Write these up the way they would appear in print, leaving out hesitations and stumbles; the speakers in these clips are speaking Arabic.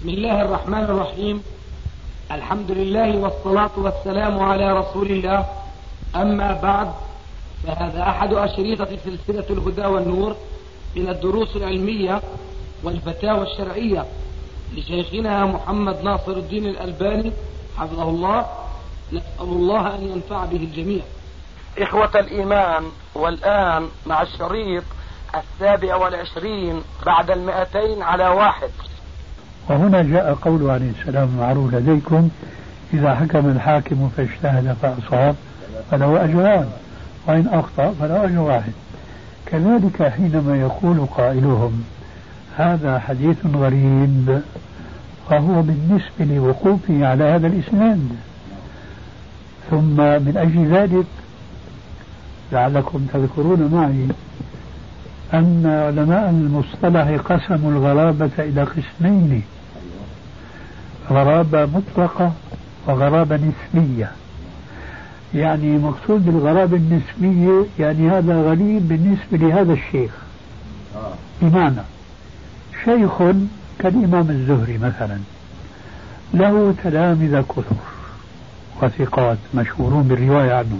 بسم الله الرحمن الرحيم. الحمد لله والصلاة والسلام على رسول الله. أما بعد، فهذا أحد أشريطة سلسلة الهدى والنور من الدروس العلمية والفتاوى الشرعية لشيخنا محمد ناصر الدين الألباني حفظه الله. نسأل الله أن ينفع به الجميع. إخوة الإيمان، والآن مع الشريط 27 بعد 200 وهنا جاء قوله عليه السلام المعروف لديكم: إذا حكم الحاكم فاجتهد فأصاب فله أجران، وإن أخطأ فله أجر واحد. كذلك حينما يقول قائلهم هذا حديث غريب، فهو بالنسبة لوقوفه على هذا الإسناد. ثم من أجل ذلك لعلكم تذكرون معي أن علماء المصطلح قسموا الغرابة إلى قسمين: غرابة مطلقة وغرابة نسبية. يعني مقصود بالغرابة النسبية يعني هذا غريب بالنسبة لهذا الشيخ، بمعنى شيخ كالإمام الزهري مثلا له تلامذة كثر وثقات مشهورون بالرواية عنه،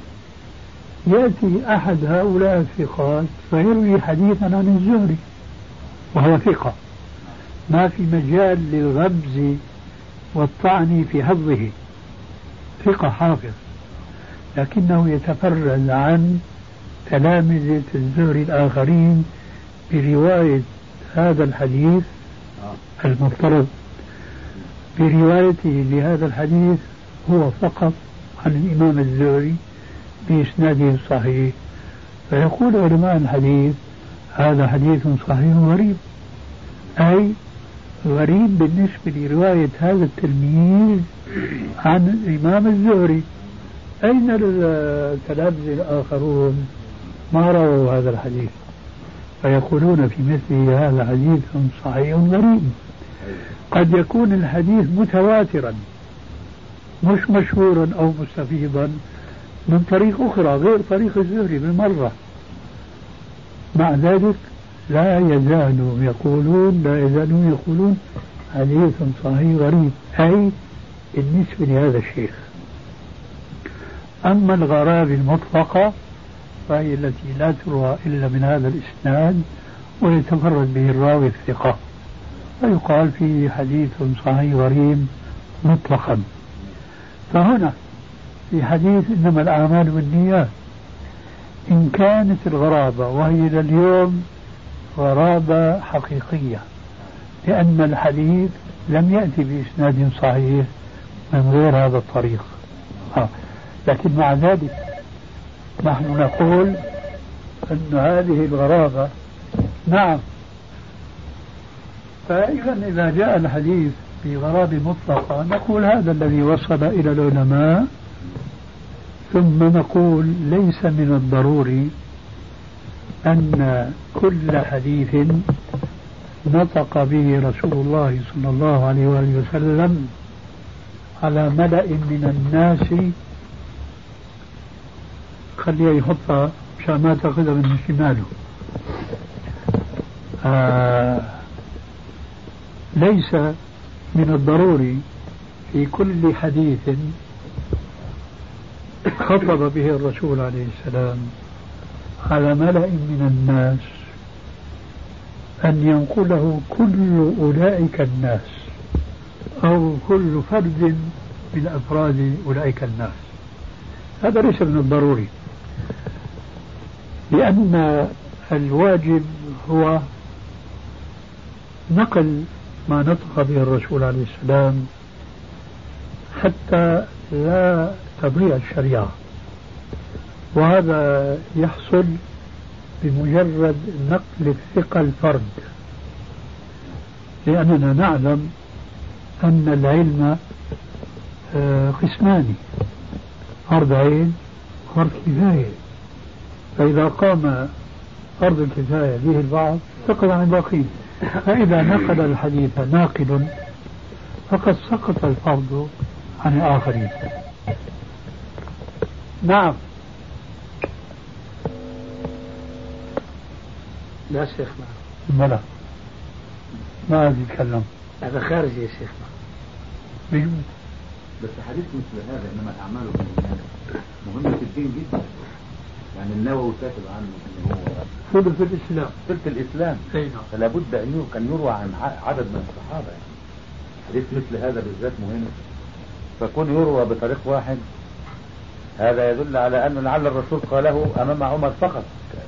يأتي أحد هؤلاء الثقات فيروي حديثا عن الزهري وهو ثقة، ما في مجال للغبز والطعن في حفظه، ثقة حافظ، لكنه يتفرد عن تلامذة الزهري الآخرين برواية هذا الحديث المفترض بروايته لهذا الحديث هو فقط عن الإمام الزهري بإسناده الصحيح. فيقول علماء الحديث هذا حديث صحيح غريب، أي غريب بالنسبة لرواية هذا التلميذ عن الإمام الزهري. أين التلامذة الآخرون ما رووا هذا الحديث؟ فيقولون في مثله هذا حديث صحيح غريب. قد يكون الحديث متواترا مش مشهورا أو مستفيضا من طريق أخرى غير طريق الزهري بالمرة، مع ذلك لا يزالون يقولون حديث صحيح غريب، أي بالنسبة لهذا الشيخ. أما الغرابة المطلقة فهي التي لا تروى إلا من هذا الإسناد ويتفرد به الراوي الثقة، ويقال فيه حديث صحيح غريب مطلقا. فهنا في حديث إنما الأعمال بالنيات، إن كانت الغرابة وهي لليوم غرابة حقيقية لأن الحديث لم يأتي بإسناد صحيح من غير هذا الطريق، لكن مع ذلك نحن نقول أن هذه الغرابة نعم. فإذا جاء الحديث بغرابة مطلقة نقول هذا الذي وصل إلى العلماء، ثم نقول ليس من الضروري أن كل حديث نطق به رسول الله صلى الله عليه وآله وسلم على ملأ من الناس، خليه يحطها مشان ما تأخذها من شماله، ليس من الضروري في كل حديث خطب به الرسول عليه السلام على ملأ من الناس أن ينقله كل أولئك الناس أو كل فرد من أفراد أولئك الناس. هذا ليس من الضروري، لأن الواجب هو نقل ما نطق به الرسول عليه السلام حتى لا تضيع الشريعة، وهذا يحصل بمجرد نقل الثقة الفرد، لأننا نعلم أن العلم قسمان: فرض عين وفرض كفاية. فإذا قام فرض الكفاية به البعض سقط عن الباقين، فإذا نقل الحديث ناقل فقد سقط الفرض عن الآخرين. نعم. لا شيخنا بلى ما يتكلم. هذا خارج يا شيخنا. بس حديث مثل هذا انما الاعمال بالنيات مهمه في الدين جدا. يعني النووي كاتب عنه ان هو ثلث الاسلام. ثلث الاسلام. فلا بد ان كان يروى عن عدد من الصحابه يعني. حديث مثل هذا بالذات مهم. فكون يروى بطريق واحد هذا يدل على ان لعل الرسول قاله امام عمر فقط.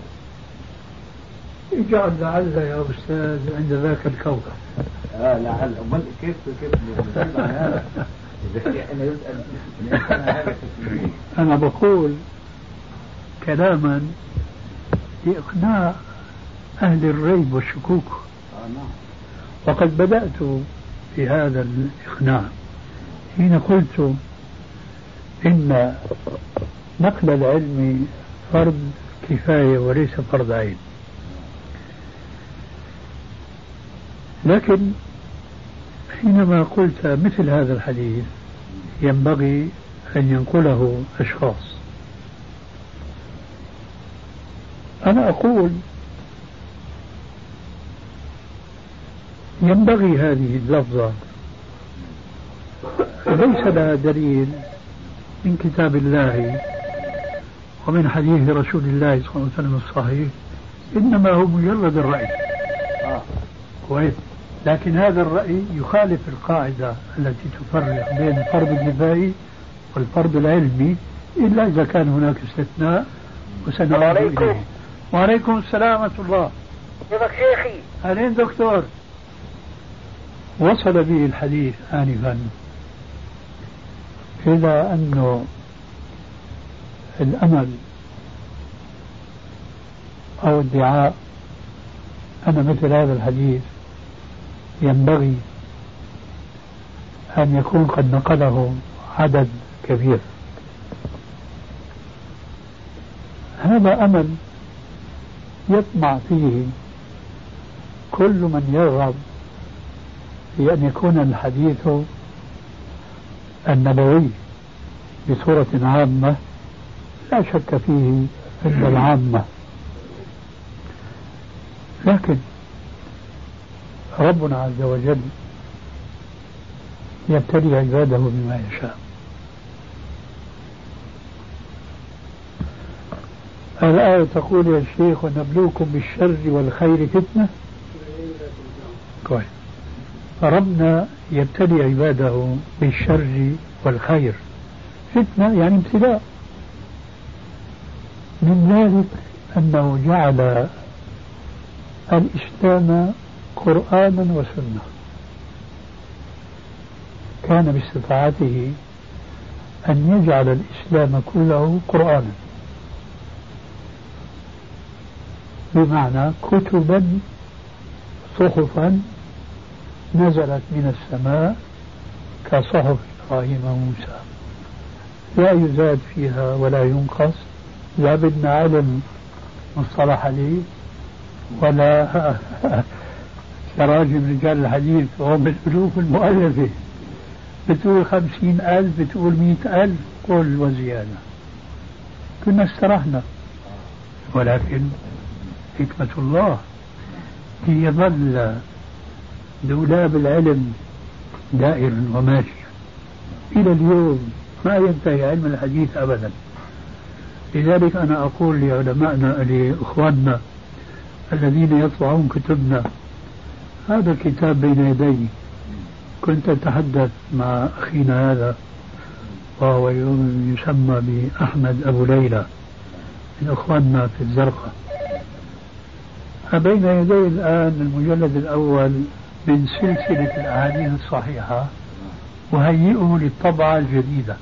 اجعل لعل يا استاذ عند ذاك الكوكب. لعل امال كيف نجيب عن هذا؟ أنا بقول كلاما لإقناع أهل الريب والشكوك. وقد بدأت في هذا الإقناع حين قلت إن نقل العلم فرض كفاية وليس فرض عين. لكن حينما قلت مثل هذا الحديث ينبغي أن ينقله أشخاص، أنا أقول ينبغي هذه اللفظة ليس لها دليل من كتاب الله ومن حديث رسول الله صلى الله عليه وسلم الصحيح، إنما هو مجرد الرأي. كويس. لكن هذا الرأي يخالف القاعدة التي تفرق بين الفرض الكفائي والفرض العلمي إلا إذا كان هناك استثناء وسنعود إليه. وعليكم السلام ورحمة الله. كيفك شيخي؟ أهلين دكتور. وصل به الحديث آنفا إلى أنه الأمل أو ادعاء أن مثل هذا الحديث ينبغي أن يكون قد نقله عدد كبير. هذا أمل يطمع فيه كل من يرغب في أن يكون الحديث النبوي بصورة عامة لا شك فيه عند العامة. لكن ربنا عز وجل يبتلي عباده بما يشاء. الآية تقول يا شيخ ونبلوكم بالشر والخير فتنة. كويس. فربنا يبتلي عباده بالشر والخير فتنة يعني ابتلاء. من ذلك أنه جعل الإسلام قرآنا وسنة. كان باستطاعته أن يجعل الإسلام كله قرآنا، بمعنى كتبا صحفا نزلت من السماء كصحف إبراهيم وموسى لا يزاد فيها ولا ينقص، لا بدنا علم مصطلح حديث ولا تراجم رجال الحديث وهم بالألوف المؤلفة، بتقول 50,000 بتقول 100,000 قل وزيادة كنا استرحنا. ولكن حكمة الله ليظل دولاب العلم دائرا وماشيا إلى اليوم ما ينتهي علم الحديث أبدا. لذلك أنا أقول لعلمائنا لإخواننا الذين يطبعون كتبنا، هذا الكتاب بين يدي. كنت أتحدث مع أخينا هذا وهو يسمى بأحمد أبو ليلى من إخواننا في الزرقاء. بين يدي الآن المجلد الأول من سلسلة الأحاديث الصحيحة وهيئه للطبعة الجديدة.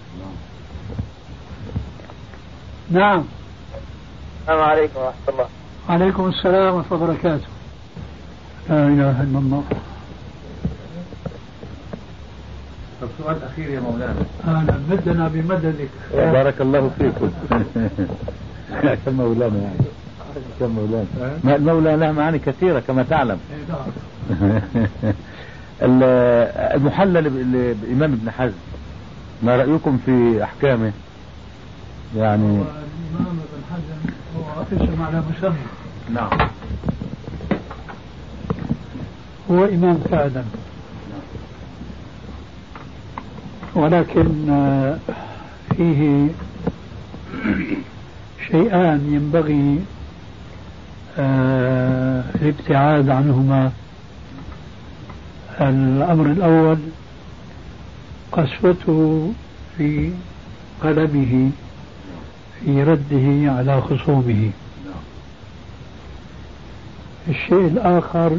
نعم. السلام عليكم ورحمة الله. وعليكم السلام ورحمة الله وبركاته. لا إله إلا الله. السؤال الأخير يا مولانا. أهلا بدنا بمددك. بارك الله فيكم. كم مولانا يعني. كم مولانا. المولى له معاني كثيرة كما تعلم. المحلل بإمام ابن حزم ما رأيكم في أحكامه؟ يعني الإمام ابن حزم هو اسم على مسمى. نعم. هو إمام فعلا ولكن فيه شيئان ينبغي الابتعاد عنهما. الأمر الأول قسوته في قلمه في رده على خصومه. الشيء الآخر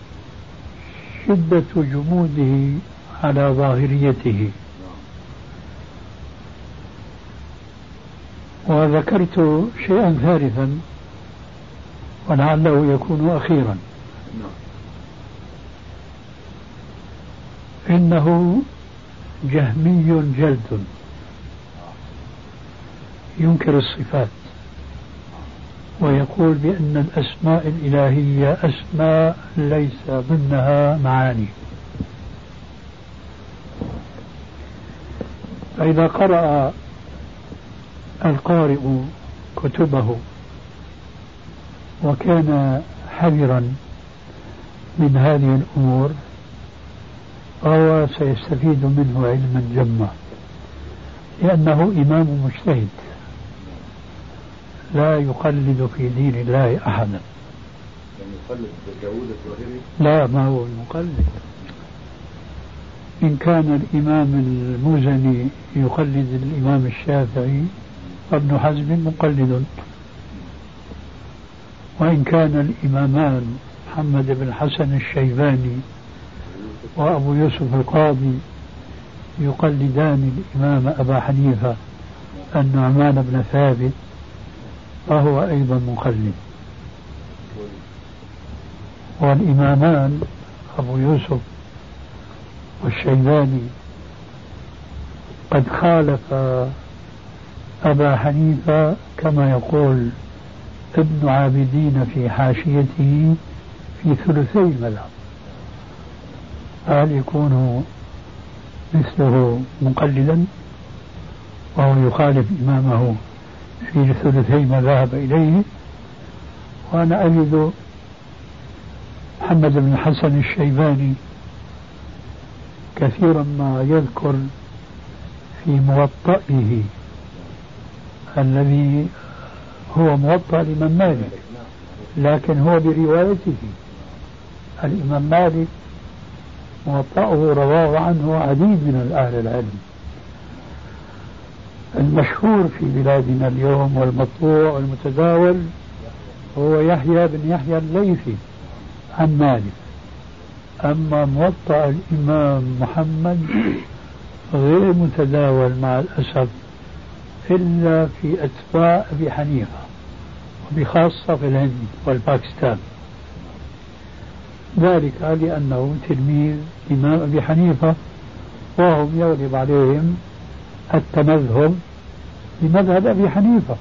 شدة جموده على ظاهريته. وذكرت شيئا ثالثا ولعله يكون أخيرا، إنه جهمي جلد ينكر الصفات ويقول بأن الأسماء الإلهية أسماء ليس ضمنها معاني. فإذا قرأ القارئ كتبه وكان حذرا من هذه الأمور فهو سيستفيد منه علما جما، لأنه إمام مجتهد لا يقلد في دين الله أحدا. يعني يقلد داوود الظاهري؟ لا، ما هو المقلد. إن كان الإمام المزني يقلد الإمام الشافعي فابن حزم مقلد، وإن كان الإمامان محمد بن الحسن الشيباني وأبو يوسف القاضي يقلدان الإمام أبا حنيفة النعمان بن ثابت فهو أيضا مقلد. والإمامان أبو يوسف والشيباني قد خالف أبا حنيفة كما يقول ابن عابدين في حاشيته في ثلثي المذهب. هل يكون مثله مقلدا وهو يخالف إمامه في ثلثي ما ذهب إليه؟ وأنا أجد محمد بن الحسن الشيباني كثيرا ما يذكر في موطئه الذي هو موطأ الإمام مالك، لكن هو بروايته. الإمام مالك موطأه رواه عنه عديد من أهل العلم. المشهور في بلادنا اليوم والمطبوع والمتداول هو يحيى بن يحيى الليثي عن مالك. أما موطأ الإمام محمد غير متداول مع الأسف إلا في أتباع أبي حنيفة، وبخاصة في الهند والباكستان، ذلك لأنه تلميذ إمام أبي حنيفة وهم يغلب عليهم التمذهب بمذهب أبي حنيفة.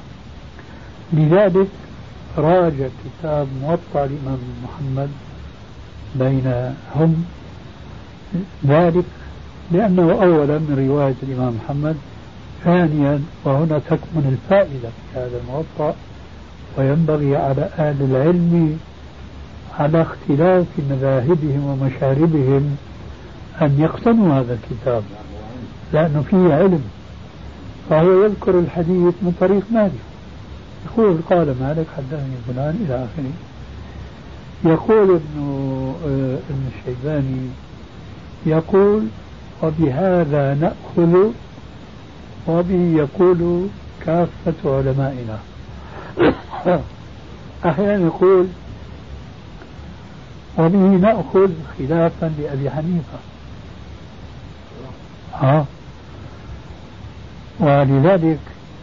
لذلك راجع كتاب موطأ الإمام محمد بينهم، ذلك لأنه أولا من رواية الإمام محمد، ثانيا وهنا تكمن الفائدة في هذا الموطأ، وينبغي على أهل العلم على اختلاف مذاهبهم ومشاربهم أن يقتنوا هذا الكتاب لأنه فيه علم. فهو يذكر الحديث من طريق مالك، يقول قال مالك حدثني فلان إلى آخره. يقول ابن الشيباني يقول وبهذا نأخذ وبه يقول كافة علمائنا. أحيانا يقول وبه نأخذ خلافا لأبي حنيفة. ولذلك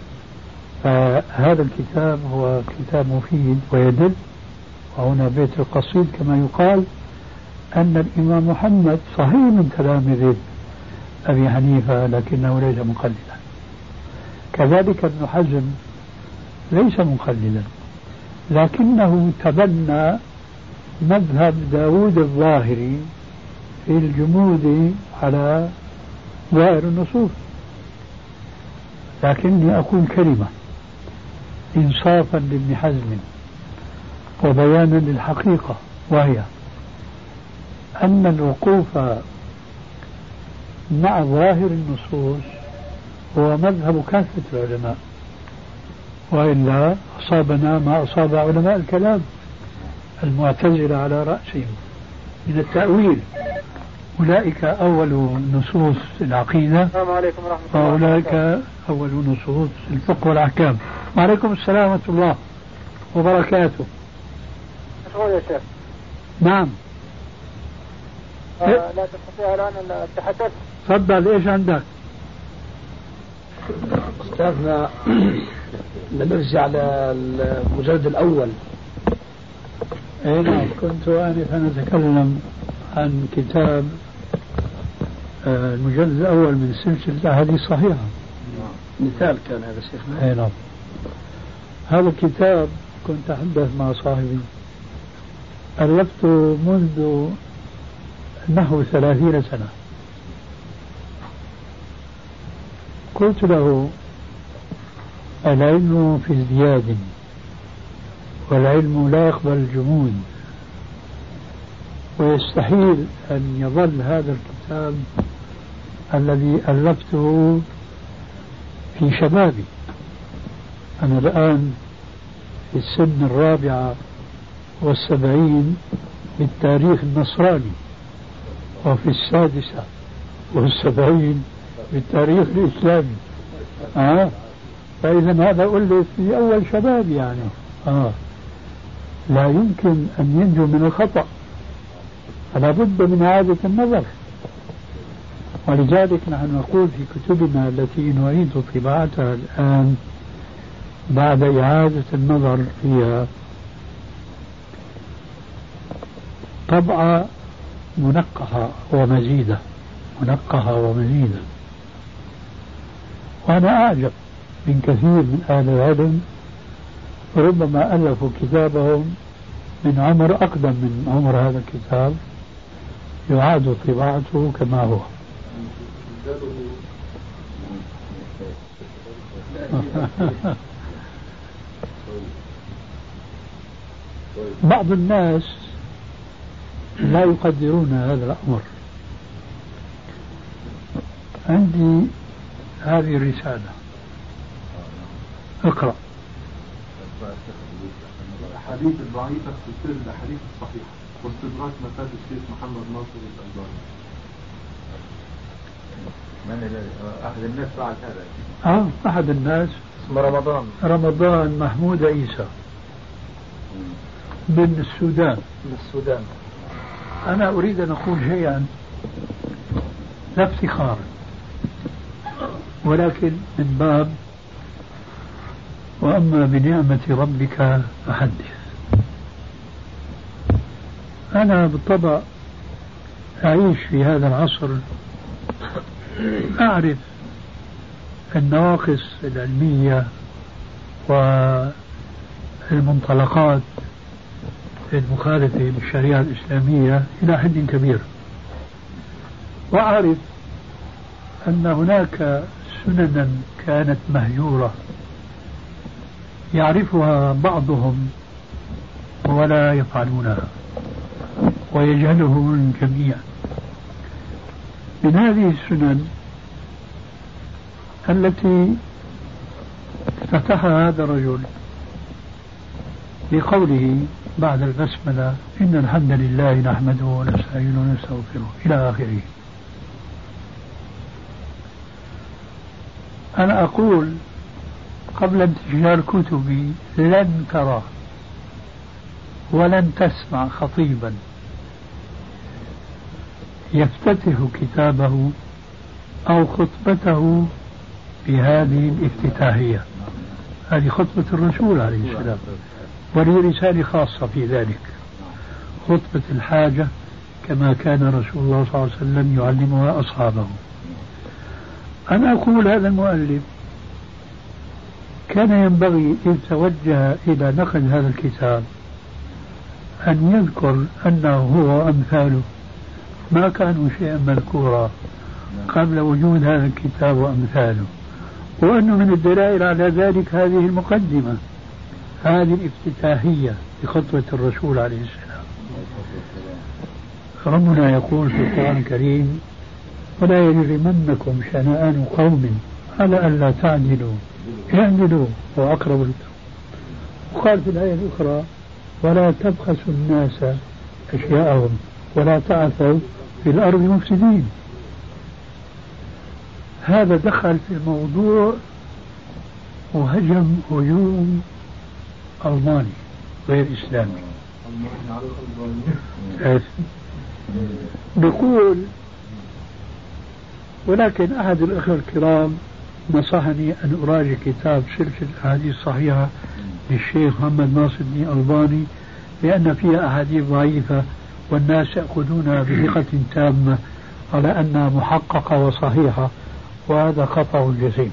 هذا الكتاب هو كتاب مفيد ويدل. وهنا بيت القصيد كما يقال أن الإمام محمد صحيح من تلامذة أبي حنيفة لكنه ليس مقلدا. كذلك ابن حزم ليس مقلدا لكنه تبنى مذهب داود الظاهري في الجمود على ظاهر النصوص. لكني أقول كلمة إنصافا لابن حزم وبيانا للحقيقة، وهي أن الوقوف مع ظاهر النصوص هو مذهب كافة العلماء، وإلا أصابنا ما أصاب علماء الكلام المعتزلة على رأسهم من التأويل. أولئك أول نصوص العقيدة، السلام عليكم ورحمة الله وأولئك أول نصوص الفقه والأحكام. وعليكم السلام ورحمة الله وبركاته. مشغول يا شيخ؟ نعم. لا تستطيع الآن التحدث؟ تفضل، إيش عندك؟ أستاذنا نرجع للمجلد الأول. أي نعم، كنت آنفا أتكلم عن كتاب المجلد الأول من سلسلة أحاديث صحيحة. مثال كان هذا شيخنا. أي نعم. هذا الكتاب كنت أحدث مع صاحبي، ألفته منذ نحو 30 سنة. قلت له: العلم في ازدياد، والعلم لا يقبل الجمود، ويستحيل أن يظل هذا الكتاب الذي ألفته في شبابي. أنا الآن في السن 74 بالتاريخ النصراني، وفي 76 بالتاريخ الإسلامي. فإذا هذا ألف في أول شباب يعني. لا يمكن أن ينجو من الخطأ، فلا بد من إعادة النظر. ولذلك نحن نقول في كتبنا التي نعيد طباعتها الآن بعد إعادة النظر فيها طبعة منقحة ومزيدة، منقحة ومزيدة. وأنا أعجب من كثير من أهل العلم، ربما ألفوا كتابهم من عمر أقدم من عمر هذا الكتاب، يعاد طباعته كما هو. بعض الناس لا يقدرون هذا الأمر. عندي هذه الرسالة، اقرأ. الأحاديث الضعيفة في سلسلة الأحاديث الصحيحة واستدراك مفاد الشيخ محمد ناصر الألباني. من أحد الناس فعل هذا؟ أحد الناس اسمه رمضان محمود عيسى من السودان. أنا أريد أن أقول شيئا لا افتخارا، ولكن من باب وأما بنعمة ربك فحدث. أنا بالطبع أعيش في هذا العصر، أعرف النواقص العلمية والمنطلقات المخالفة للشريعة الإسلامية إلى حد كبير، وأعرف أن هناك سننا كانت مهجورة يعرفها بعضهم ولا يفعلونها ويجهله الجميع. من هذه السنن التي افتتحها هذا الرجل بقوله بعد البسملة: إن الحمد لله نحمده ونستعينه ونستغفره إلى آخره. أنا أقول قبل انتشار كتبي لن ترى ولن تسمع خطيبا يفتتح كتابه أو خطبته بهذه الافتتاحية. هذه خطبة الرسول عليه السلام، ولي رسالة خاصة في ذلك، خطبة الحاجة، كما كان رسول الله صلى الله عليه وسلم يعلمها أصحابه. أنا أقول هذا المؤلف كان ينبغي إذ توجه إلى نقد هذا الكتاب أن يذكر أنه هو وأمثاله ما كانوا شيئا مذكورا قبل وجود هذا الكتاب وأمثاله، وأنه من الدلائل على ذلك هذه المقدمة، هذه الافتتاحية لخطبة الرسول عليه السلام. ربنا يقول في القرآن الكريم: ولا يجرمنكم شنآن قوم على ألا تعدلوا اعدلوا هو أقرب للتقوى. وقال في الآية الأخرى ولا تبخسوا الناس أشياءهم ولا تعثوا في الأرض مفسدين. هذا دخل في الموضوع وهجم هجوم ألماني غير إسلامي. بيقول ولكن أحد الأخوة الكرام نصحني أن أراجع كتاب سلسلة أحاديث صحيحة للشيخ محمد ناصر الدين الألباني لأن فيها أحاديث ضعيفة والناس يأخذونها بثقة تامة على أنها محققة وصحيحة، وهذا خطأ جسيم.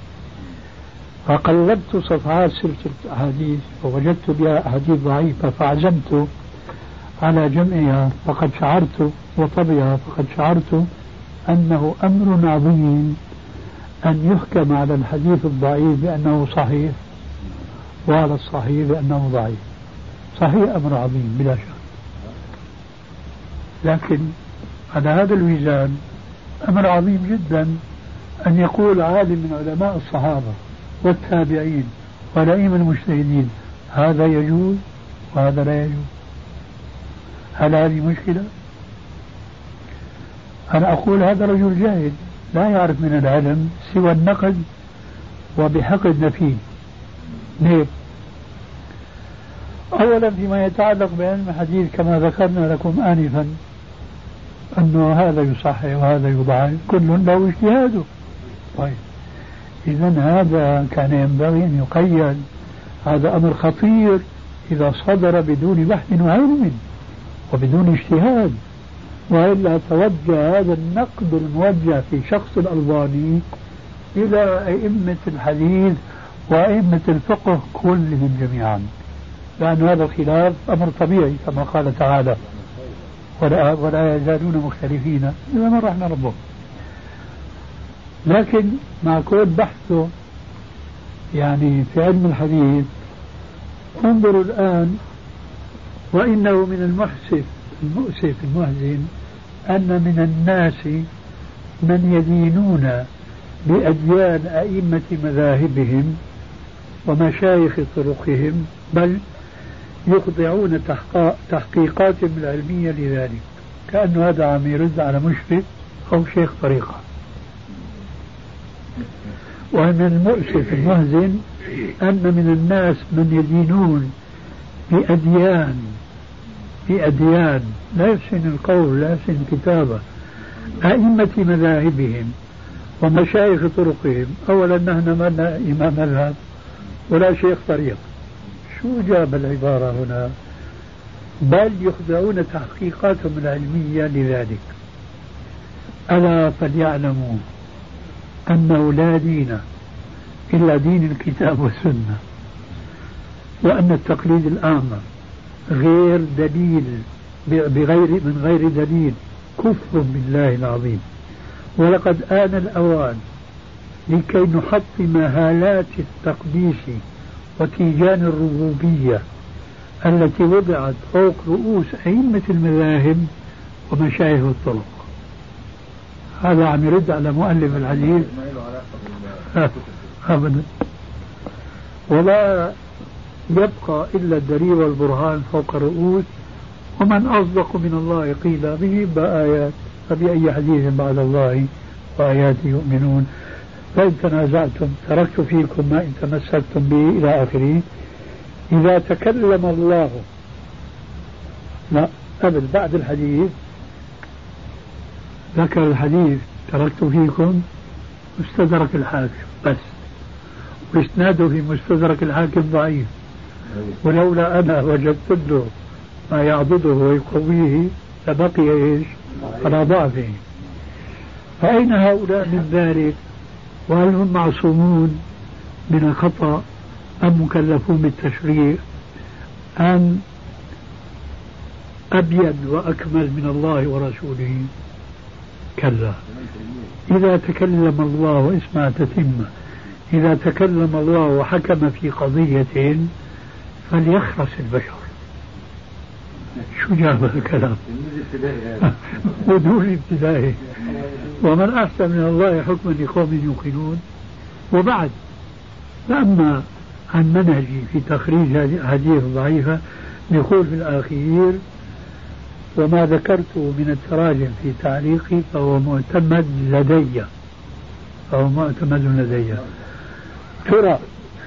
فقلبت صفحات سلسلة أحاديث ووجدت بها أحاديث ضعيفة فعزمت على جمعها، فقد شعرت وطبعها فقد شعرت أنه أمر عظيم أن يحكم على الحديث الضعيف بأنه صحيح وعلى الصحيح بأنه ضعيف. صحيح أمر عظيم بلا شك، لكن على هذا الوزان أمر عظيم جدا أن يقول عالم من علماء الصحابة والتابعين والأئمة المجتهدين هذا يجوز وهذا لا يجوز. هل هذه مشكلة؟ أنا أقول هذا رجل جاهل لا يعرف من العلم سوى النقد وبحقد فيه. ليه؟ أولا فيما يتعلق بعلم الحديث كما ذكرنا لكم آنفا أنه هذا يصحح وهذا يضعف كل له اجتهاده. طيب إذا هذا كان ينبغي أن يقيد. هذا أمر خطير إذا صدر بدون بحث وعلم وبدون اجتهاد، وإلا توجه هذا النقد الموجه في شخص الألباني إلى أئمة الحديث وأئمة الفقه كلهم جميعا، لأن هذا الخلاف أمر طبيعي كما قال تعالى ولا يزالون مختلفين إذا ما رحنا ربهم. لكن مع كل بحثه يعني في علم الحديث انظروا الآن، وإنه من المؤسف المحزن أن من الناس من يدينون بأديان أئمة مذاهبهم ومشايخ طرقهم، بل يخضعون تحقيقاتهم العلمية لذلك، كأن هذا عم يرد على مشرك أو شيخ طريقة. ومن المؤسف المحزن أن من الناس من يدينون بأديان لا يحسن القول لا يحسن الكتابة أئمة مذاهبهم ومشايخ طرقهم. أولا نحن ما إمام مذهب ولا شيخ طريق. شو جاب العبارة هنا؟ بل يخضعون تحقيقاتهم العلمية لذلك. ألا فليعلموا أنه لا دين إلا دين الكتاب والسنة، وأن التقليد الأعمى غير دليل من غير دليل كفر بالله العظيم. ولقد آن الأوان لكي نحطم هالات التقديس وتيجان الربوبية التي وضعت فوق رؤوس أئمة المذاهب ومشايخ الطرق. هذا عم يرد على مؤلف الحديث أبدا. ولا يبقى إلا الدليل والبرهان فوق الرؤوس، ومن أصدق من الله قيل به بآيات، فبأي حديث بعد الله وآياته يؤمنون. فإن تنازعتم تركت فيكم ما إن تمسكتم به إلى آخره. إذا تكلم الله لا قبل بعد الحديث ذكر الحديث تركت فيكم مستدرك الحاكم بس، وإسناده في مستدرك الحاكم ضعيف، ولولا أنا وجدت له ما يعضده ويقويه لبقي إيش على ضعفه. فأين هؤلاء من ذلك؟ وهل هم معصومون من الخطأ أم مكلفون بالتشريع أم أبين وأكمل من الله ورسوله؟ كلا. إذا تكلم الله واسمع تتمة، إذا تكلم الله وحكم في قضية فليخرس البشر. شو جاب الكلام؟ بدون ابتدائي ومن أحسن من الله حكما لقوم يوقنون. وبعد، أما عن منهجي في تخريج هذه الأحاديث الضعيفة يقول في الأخير: وما ذكرت من التراجم في تعليقي فهو معتمد لدي. ترى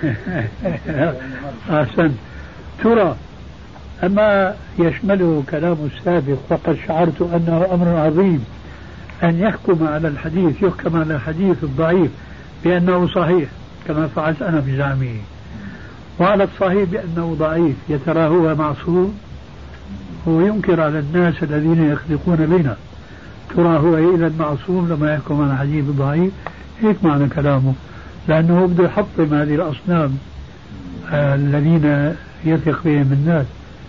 أحسن. ترى أما يشمله كلام السابق فقد شعرت أنه أمر عظيم أن يحكم على الحديث الضعيف بأنه صحيح كما فعلت أنا بزعمه، وعلى الصحيح بأنه ضعيف يترى هو معصوم، هو ينكر على الناس الذين يخلقون بنا. ترى هو إذا معصوم لما يحكم على الحديث الضعيف؟ هيك معنى كلامه، لأنه بده يحطم هذه الأصنام الذين يثق بهم الناس.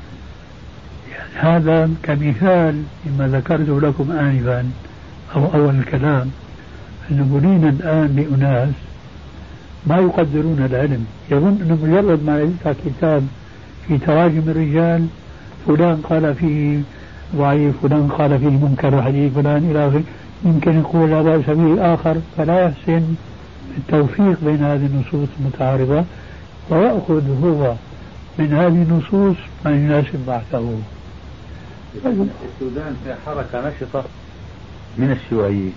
يعني هذا كمثال مما ذكرته لكم آنفا أو أول الكلام، أن بنينا الآن لأناس ما يقدرون العلم، يظن أنه مجرد ما يفتح كتاب في تراجم الرجال فلان قال فيه ضعيف، فلان قال فيه منكر حديث، فلان إلى آخره، يمكن يقول لا بأس به آخر، فلا يحسن التوفيق بين هذه النصوص المتعارضة، ويأخذ هو من هذه النصوص ما يناسب بحثه. السودان في حركة نشطة من الشيوعيين،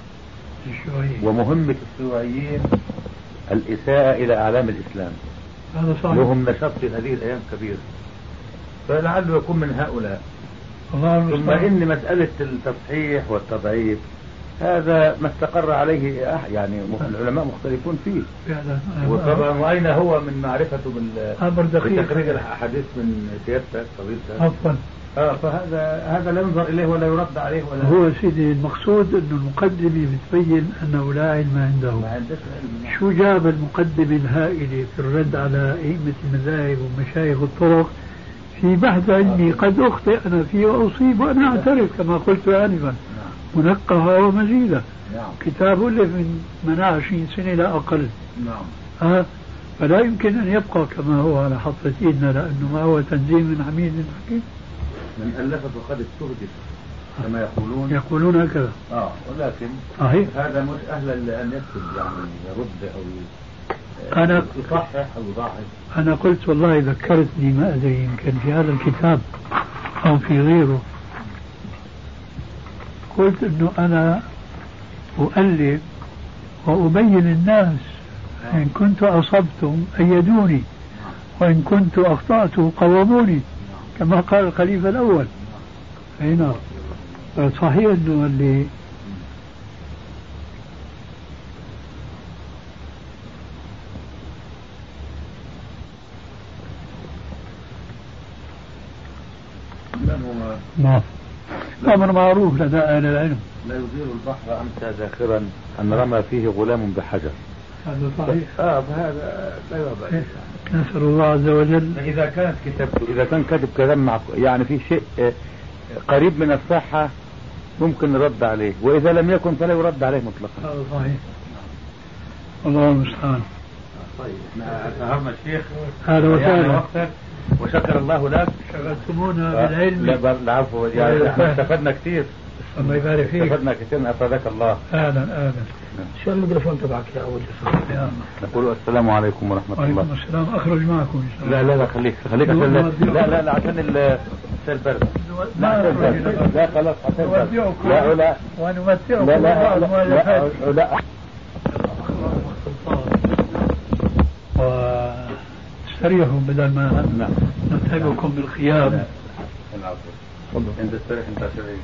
ومهمة الشيوعيين الإساءة إلى أعلام الإسلام، لهم نشاط في هذه الأيام كبير، فلعله يكون من هؤلاء. ثم إن مسألة التصحيح والتضعيف هذا ما استقر عليه يعني العلماء مختلفون فيه، وطبعا وأين هو من معرفته بتخريج الأحاديث من سيادتك فضيلتك. فهذا لا ينظر إليه ولا يرد عليه ولا هو سيدي. المقصود أنه المقدمة بتبين أنه لا علم عنده. شو جاب المقدمة الهائلة في الرد على أئمة المذاهب ومشايخ الطرق في بحث علمي قد أخطئ أنا فيه وأصيب وأنا أعترف كما قلت آنفا، منقها ومزيدة. كتاب ألف من 20 سنة لا أقل. فلا يمكن أن يبقى كما هو على حافة إيدنا، لأنه ما هو تنزيل من حميد حكيم. من ألفت وقد استهدف كما يقولون هكذا. ولكن هذا مش أهل أن يكتب، يعني يرد أو يصحح أو يضاعف. أنا قلت والله ذكرتني، ما أدري يمكن في هذا الكتاب أو في غيره، قلت أنه أنا أؤلف وأبين الناس، إن كنت أصبتم أيدوني، وإن كنت أخطأت قوموني، كما قال الخليفة الأول. نعم. صحيح أنه اللي أمر معروف لدى أهل العلم. لا يزيل البحر أمسى ذاخرا أن رمى فيه غلام بحجر. هذا صحيح. فهذا لا يضع. نسأل الله عز وجل. إذا كانت كتابته، إذا كان كاتب كلام يعني في شيء قريب من الصحة ممكن نرد عليه، وإذا لم يكن فلا يرد عليه مطلقا. هذا صحيح. الله المستعان. طيب سهرنا الشيخ. هذا وسهلا. وشكر الله لك. شغلتمونا بالعلم. لا العفو، يعني استفدنا كثير. الله يبارك فيك. استفدنا كثير، أفادك الله. أهلا. شو الميكروفون تبعك يا أول جسر؟ نقول السلام عليكم ورحمة الله. وعليكم السلام. أخرج معكم إن شاء الله. لا خليك عشان لا عشان البرد. لا خلاص عشان البرد. لا ونمتعكم لا واستريحوا بدل ما نتعبكم بالخيام. تفضل. انت استريح، انت شريك.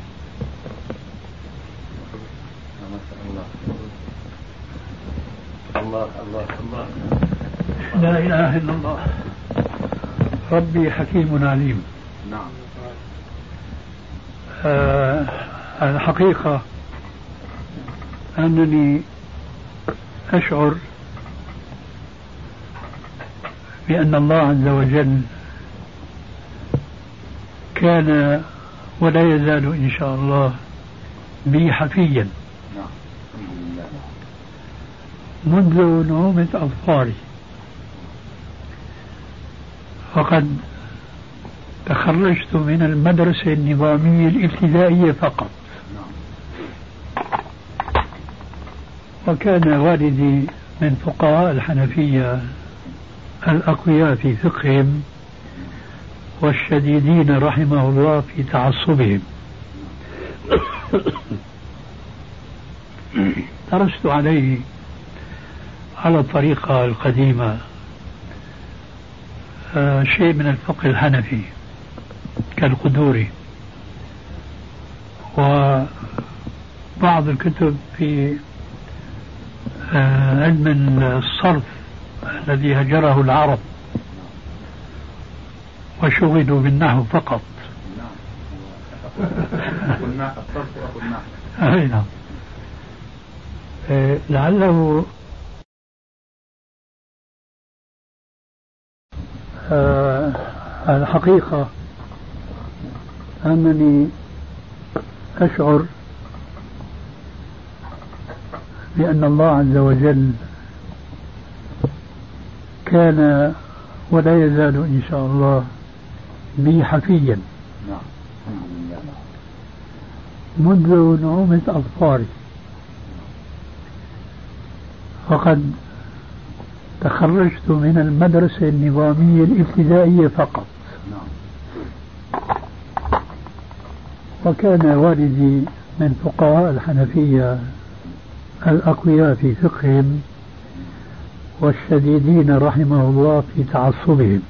ما شاء الله. الله لا إله إلا الله. ربي حكيم عليم. نعم. الحقيقة أنني أشعر بأن الله عز وجل كان ولا يزال إن شاء الله بي حفيا منذ نعومة أظفاري، فقد تخرجت من المدرسة النظامية الابتدائية فقط، وكان والدي من فقهاء الحنفية الأقوياء في فقههم والشديدين رحمه الله في تعصبهم. درست عليه على الطريقة القديمة شيء من الفقه الحنفي كالقدوري، وبعض الكتب في علم الصرف الذي هجره العرب وشغلوا بالنحو فقط. نعم. لعله الحقيقة أنني أشعر بأن الله عز وجل كان ولا يزال إن شاء الله بي حفيا منذ نعومة أظفاري، فقد تخرجت من المدرسة النظامية الابتدائية فقط، وكان والدي من فقهاء الحنفية الأقوياء في فقههم والشديدين رحمه الله في تعصبهم.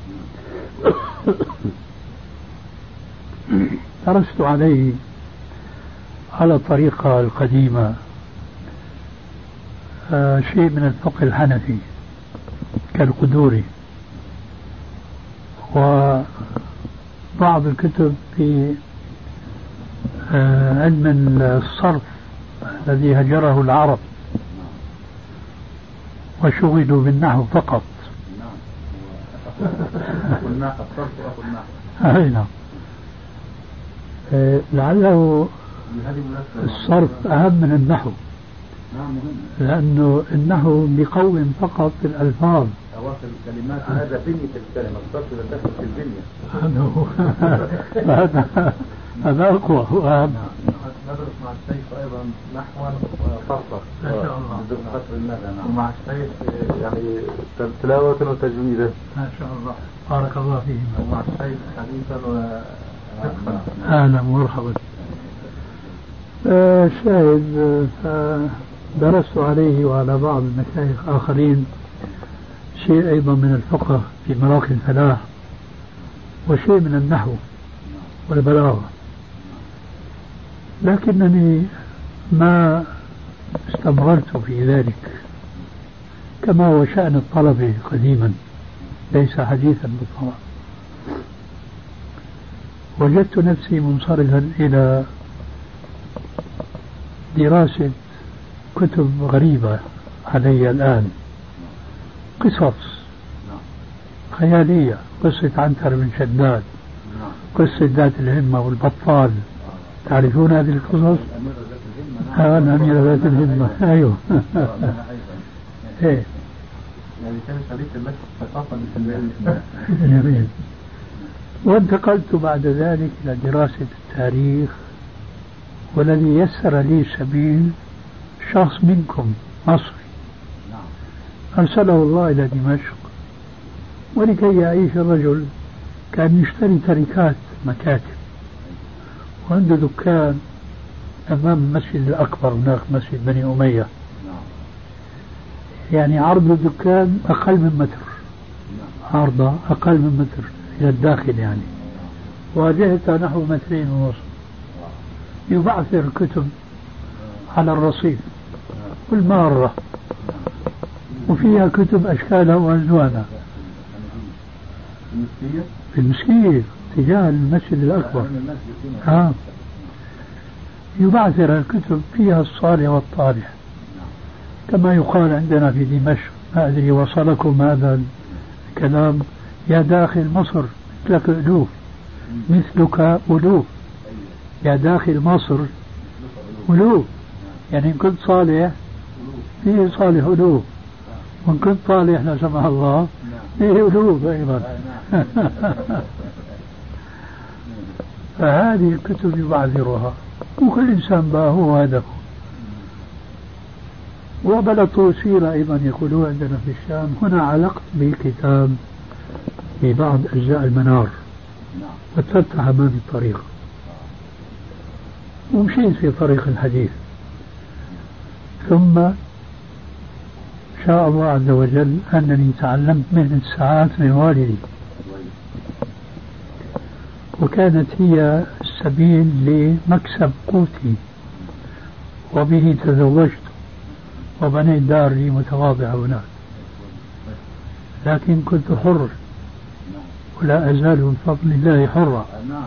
درست عليه على الطريقة القديمة شيء من الفقه الحنفي كالقدوري، وبعض الكتب في علم الصرف الذي هجره العرب وشغلوا بالنحو فقط. نعم. لعله الصرف أهم من النحو، لأنه النحو بيقوم فقط الألفاظ أواخر الكلمات، هذا بنية الكلمة، الصرف دخل في البنية. هذا أقوى وأهم. ندرس مع الشيخ أيضا نحوا وفرقا ما شاء الله، ومع الشيخ يعني تلاوة وتجويدا ما شاء الله، بارك الله فيهم. ومع الشيخ حديثا وفقها. أهلا ومرحبا. شاهد، درست عليه وعلى بعض المشايخ آخرين شيء أيضا من الفقه في مراكز الفلاح، وشيء من النحو والبلاغة، لكنني ما استمررت في ذلك كما هو شأن الطلبة قديما، ليس حديثا بالطبع. وجدت نفسي منصرفا إلى دراسة كتب غريبة علي الآن، قصص خيالية، قصة عنتر بن شداد، قصة ذات الهمة والبطال، تعرفون هذه القصص؟ الأميرة ذات الهمة، أيوه. إيه. يعني كان شريك المشهد ثقافة جميل. وانتقلت بعد ذلك إلى دراسة التاريخ، والذي يسر لي سبيل شخص منكم مصري أرسله الله إلى دمشق، ولكي يعيش الرجل كان يشتري تركات مكاتب، وعنده دكان أمام المسجد الأكبر هناك، مسجد بني أمية، يعني عرض الدكان أقل من متر، عرضه أقل من متر إلى الداخل يعني، واجهته نحو 2.5 متر. يبعثر كتب على الرصيف والمارة، وفيها كتب أشكالها وألوانها في المسجد تجاه المسجد الأكبر. يبعثر الكتب فيها الصالح والطالح، كما يقال عندنا في دمشق، ما أدري وصلكم هذا الكلام، يا داخل مصر مثلك ألوف، مثلك ألوف، يا داخل مصر ألوف، يعني إن كنت صالح فيه صالح ألوف، وإن كنت طالح لا سمح الله فيه ألوف أيضا. فهذه الكتب يبعثرها، وكل إنسان بقى هو هدفه. وبلد طوسيرة أيضا يقولون عندنا في الشام. هنا علقت بكتاب في بعض أجزاء المنار واتفتح أمامي الطريق ومشيت في طريق الحديث، ثم شاء الله عز وجل أنني تعلمت مهنة الساعات من والدي، وكانت هي السبيل لمكسب قوتي، وبه تزوجت وبنيت دار لي متواضعة هناك، لكن كنت حر ولا أزال من فضل الله حرا.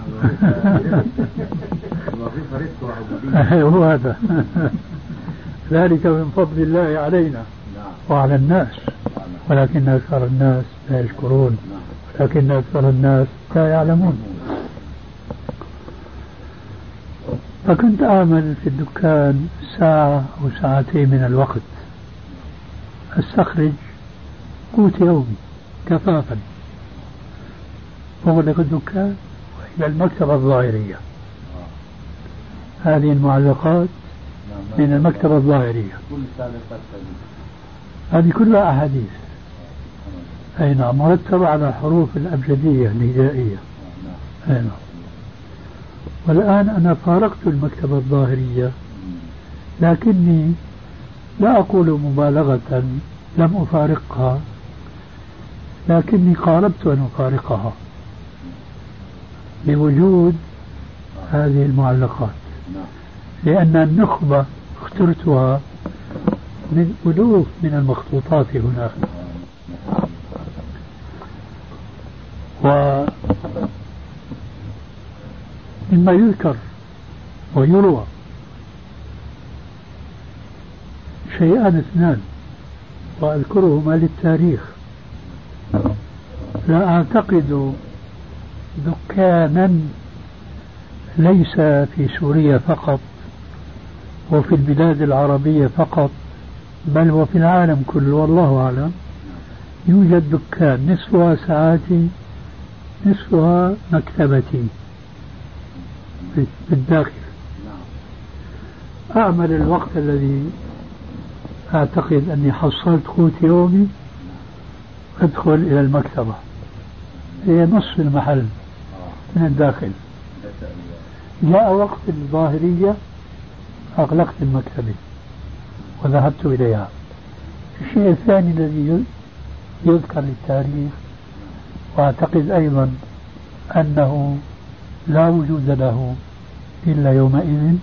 هو هذا ذلك من فضل الله علينا وعلى الناس، ولكن أكثر الناس لا يشكرون، ولكن أكثر الناس لا يعلمون. فكنت أعمل في الدكان ساعة أو ساعتين من الوقت، أستخرج قوت يومي كفافا، أغلق الدكان وإلى المكتبة الظاهرية. هذه المعلقات من المكتبة الظاهرية، هذه كلها أحاديث، أي نعم، مرتبة على الحروف الأبجدية الهجائية. أي نعم. والآن أنا فارقت المكتبة الظاهرية، لكني لا أقول مبالغة لم أفارقها، لكني قاربت أن أفارقها بوجود هذه المعلقات، لأن النخبة اخترتها من ألوف من المخطوطات هناك. ومما يذكر ويروى شيئان اثنان وأذكرهما للتاريخ. لا أعتقد دكانا ليس في سوريا فقط وفي البلاد العربية فقط، بل وفي العالم كله والله أعلم، يوجد دكان نصفها ساعاتي نصفها مكتبتي بالداخل. أعمل الوقت الذي أعتقد أني حصلت قوت يومي، أدخل إلى المكتبة، هي نصف المحل من الداخل. جاء وقت الظاهرية أغلقت المكتبة وذهبت إليها. الشيء الثاني الذي يذكر للتاريخ، وأعتقد أيضا أنه لا وجود له إلا يومئذ،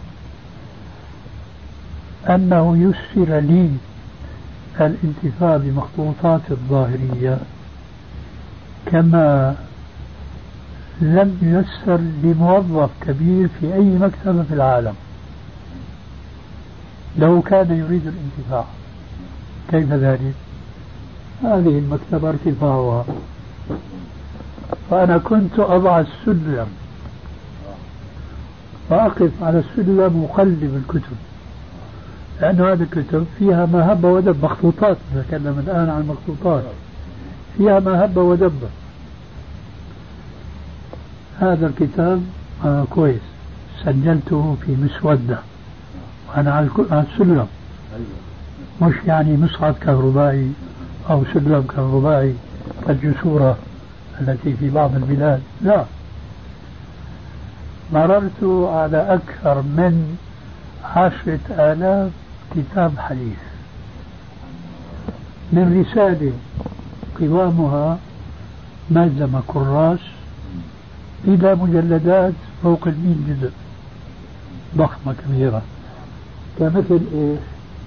أنه يسر لي الانتفاع بمخطوطات الظاهرية كما لم ييسر لموظف كبير في أي مكتبة في العالم لو كان يريد الانتفاع. كيف ذلك؟ هذه المكتبة ارتفاعها، فأنا كنت أضع السلم وأقف على السلم وأقلب الكتب، لأن هذه الكتب فيها ما هب ودب، مخطوطات، نتكلم الآن عن مخطوطات فيها ما هب ودب. هذا الكتاب كويس، سجلته في مسودة وأنا على السلم، مش يعني مصعد كهربائي أو سلم كهربائي كالجسورة التي في بعض البلاد، لا. مررت على أكثر من 10,000 كتاب حديث، من رسالة قوامها ملزمة كراس إلى مجلدات فوق 100 جزء ضخمة كبيرة، كمثل إيه؟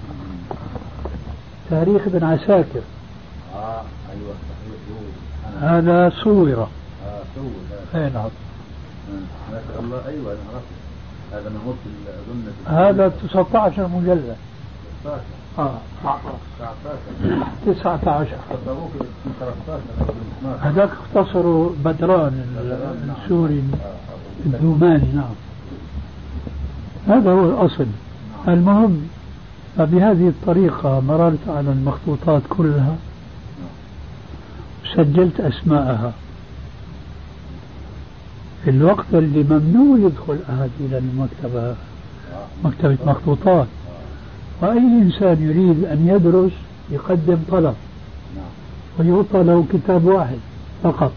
تاريخ ابن عساكر. أيوة. هذا صورة. أي نعم. ما شاء الله. أيوة أنا عرفت. هذا نموت أظن. هذا 19 مجلد. 19. هذاك اختصروا بدران السوري الدوماني. نعم. هذا هو الأصل. المهم، فبهذه الطريقة مررت على المخطوطات كلها، سجلت أسماءها. في الوقت اللي ممنوع يدخل أحد إلى المكتبة، مكتبة مخطوطات، وأي إنسان يريد أن يدرس يقدم طلب ويعطى له كتاب واحد فقط.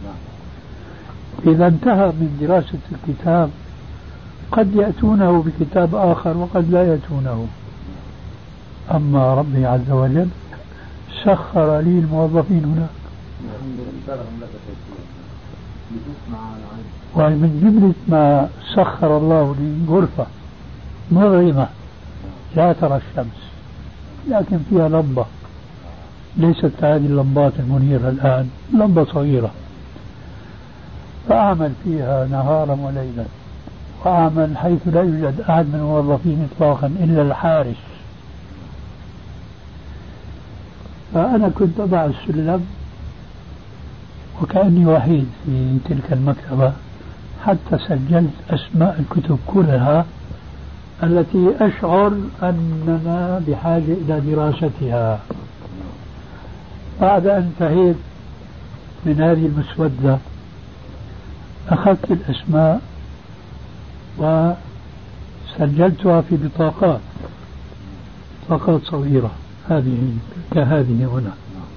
إذا انتهى من دراسة الكتاب قد يأتونه بكتاب آخر وقد لا يأتونه. أما ربي عز وجل سخر لي الموظفين هناك. ومن جملة ما سخر الله لي غرفة مظلمة لا ترى الشمس لكن فيها لمبة، ليست هذه اللمبات المنيرة الآن، لمبة صغيرة، فأعمل فيها نهارا وليلا، وأعمل حيث لا يوجد أحد من الموظفين إطلاقا إلا الحارس. فأنا كنت أضع السلم وكأني وحيد في تلك المكتبة، حتى سجلت أسماء الكتب كلها التي أشعر أننا بحاجة إلى دراستها. بعد أن انتهيت من هذه المسودة أخذت الأسماء وسجلتها في بطاقات صغيرة هذه كهذه هنا،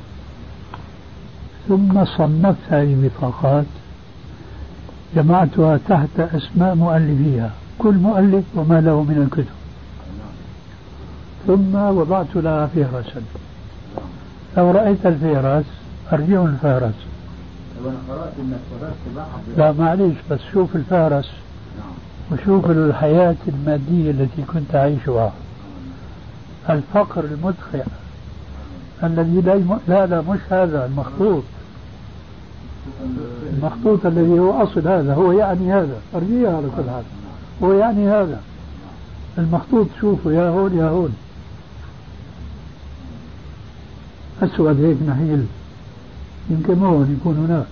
ثم صنفت هذه البطاقات جمعتها تحت أسماء مؤلفيها، كل مؤلف وما له من الكتب، ثم وضعت لها فهرسا. لو رأيت الفهرس أرجع الفهرس. لا معليش، بس شوف الفهرس وشوف الحياة المادية التي كنت أعيشها، الفقر المدخع الذي لا مش هذا المخطوط الذي هو أصل هذا، هو يعني هذا، أرجيها على كل حال، هو يعني هذا المخطوط، شوفوا يا هون أسود هيك نحيل، يمكن هون يكون هناك،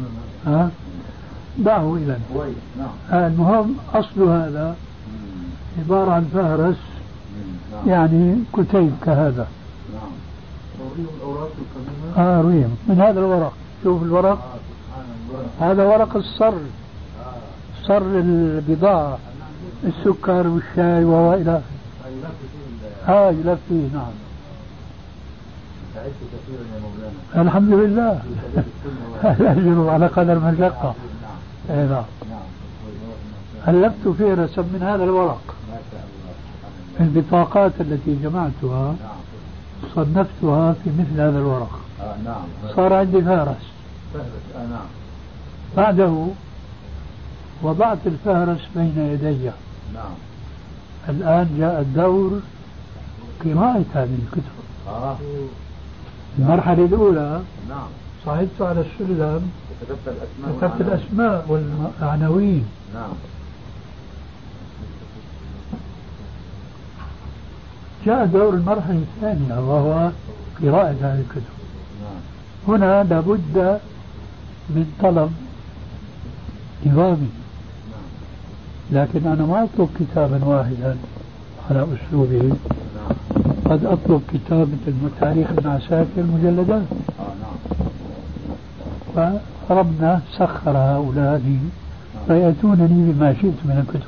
دعه إلى المهم أصل هذا عبارة عن فهرس، يعني كتيب كهذا. ريم من هذا الورق، شوف الورق، هذا ورق الصر، صر البضاعة، السكر والشاي وإلى يلف فيه. نعم الحمد لله الأجر على قدر المشقة. نعم ألفت فهرسا من هذا الورق، البطاقات التي جمعتها صنفتها في مثل هذا الورق، صار عندي فهرس. بعده وضعت الفهرس بين يدي. الآن جاء الدور قراءة هذه الكتب. المرحلة الأولى صعدت على السلم كتبت الأسماء والعناوين. جاء دور المرحلة الثانية وهو قراءة هذه الكتب. هنا لابد من طلب نظامي، لكن أنا ما أطلب كتابا واحدا على أسلوبه، قد أطلب كتاب مثل تاريخ ابن عساكر مجلدات. فربنا سخر هؤلاء فيأتونني بما شئت من الكتب.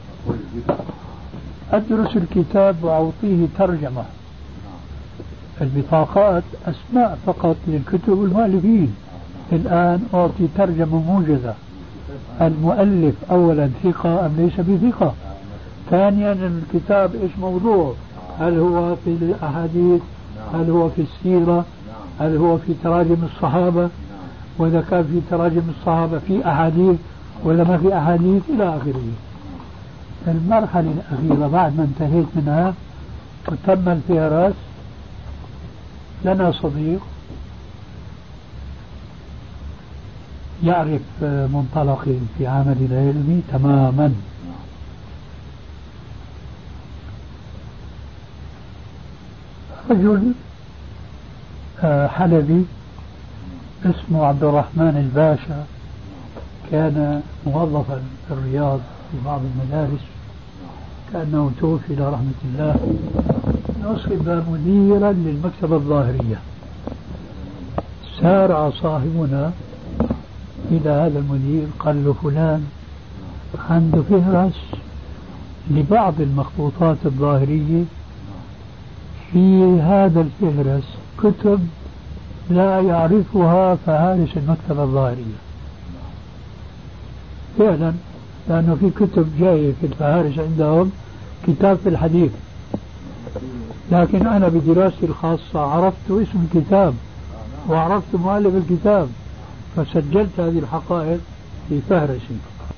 أدرس الكتاب وأعطيه ترجمة، البطاقات أسماء فقط للكتب والمؤلفين. الآن أعطي ترجمة موجزة، المؤلف أولا ثقة أم ليس بثقة، ثانيا الكتاب إيش موضوع، هل هو في الأحاديث، هل هو في السيرة، هل هو في تراجم الصحابة، وإذا كان في تراجم الصحابة في أحاديث ولا ما في أحاديث إلى آخره. المرحلة الأخيرة بعد ما انتهيت منها وتم الفهرس، لنا صديق يعرف منطلقي في عملي العلمي تماما، رجل حلبي اسمه عبد الرحمن الباشا، كان موظفا في الرياض في بعض المدارس، كأنه توفي إلى رحمة الله، نصب مديرا للمكتبة الظاهرية. سارع صاحبنا إلى هذا المدير قال له فلان عنده فهرس لبعض المخطوطات الظاهرية في هذا الفهرس كتب لا يعرفها فهارس المكتبة الظاهرية فعلا، لأنه في كتب جاية في الفهارس عندهم كتاب في الحديث، لكن أنا بدراستي الخاصة عرفت اسم الكتاب وعرفت مؤلف الكتاب فسجلت هذه الحقائق في فهرسي،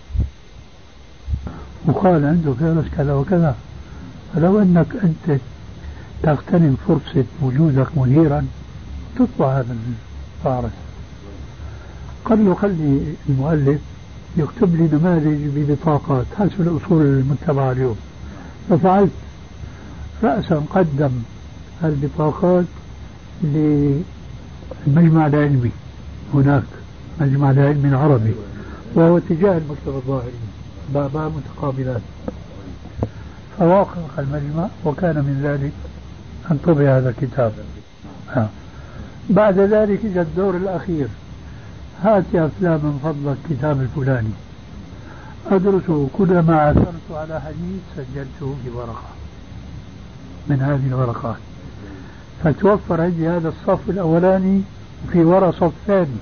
وقال عنده فهرس كذا وكذا. فلو أنك أنت تغتنم فرصة وجودك مديرا تطبع هذا الفهرس. قال له خلي المؤلف يكتب لي نماذج ببطاقات حسب الأصول المتبعة اليوم. ففعلت، رأسا قدم البطاقات للمجمع العلمي، هناك مجمع العلمي العربي وهو تجاه المكتبة الظاهري، بابا متقابلات. فوافق المجمع وكان من ذلك أن طبع هذا الكتاب. بعد ذلك جاء الدور الأخير، هات يا فلان من فضلك كتاب الفلاني أدرسه، كلما عثرت على حديث سجلته في ورقة من هذه الورقات، فتوفر عندي هذا الصف الأولاني وفي وراء صف ثاني.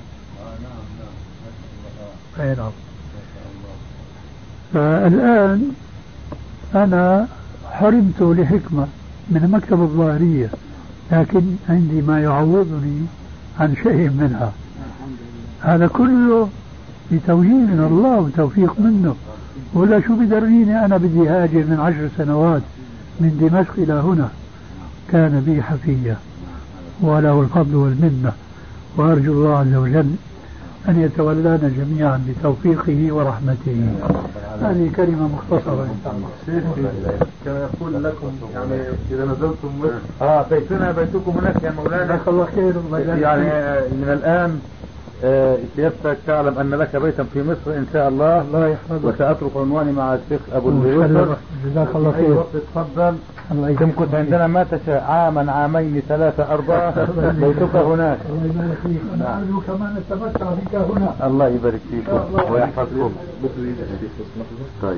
فالآن أنا حرمت لحكمة من المكتبة الظاهرية، لكن عندي ما يعوضني عن شيء منها. هذا كله بتوجيه من الله وتوفيق منه، ولا شو بدرنيني أنا بدي هاجر من 10 سنوات من دمشق إلى هنا. كان بي حفية وله الفضل والمنة، وأرجو الله عز وجل أن يتولانا جميعا بتوفيقه ورحمته. هذه كلمة مختصرة إن شاء الله. كما يقول لكم يعني إذا نزلتم مصر بيتنا بيتكم هناك يا مولانا. جزاك الله خير. يعني من الآن سيادتك تعلم أن لك بيتا في مصر إن شاء الله. الله يحفظك. وسأترك عنواني مع الشيخ أبو اليسر. جزاك الله خير. تفضل. تمكث عندنا ما تشاء، عاما، عامين، 3، 4، بيتك هناك. الله يبارك فيك. أنا أرجو كمان نتمتع بك هنا. الله يبارك فيكم ويحفظكم. طيب.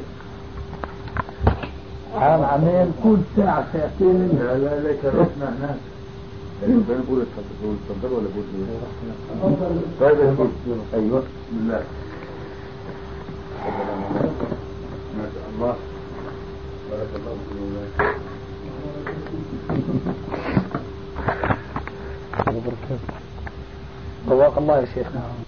عام، عامين، كل ساعة ساعتين. لا لا لا شرفنا هناك. بنقول اتفضل ولا بقول طيب يا سيدي. ايوه بسم الله. ما شاء الله بارك الله فيك. جزاك الله يا شيخنا.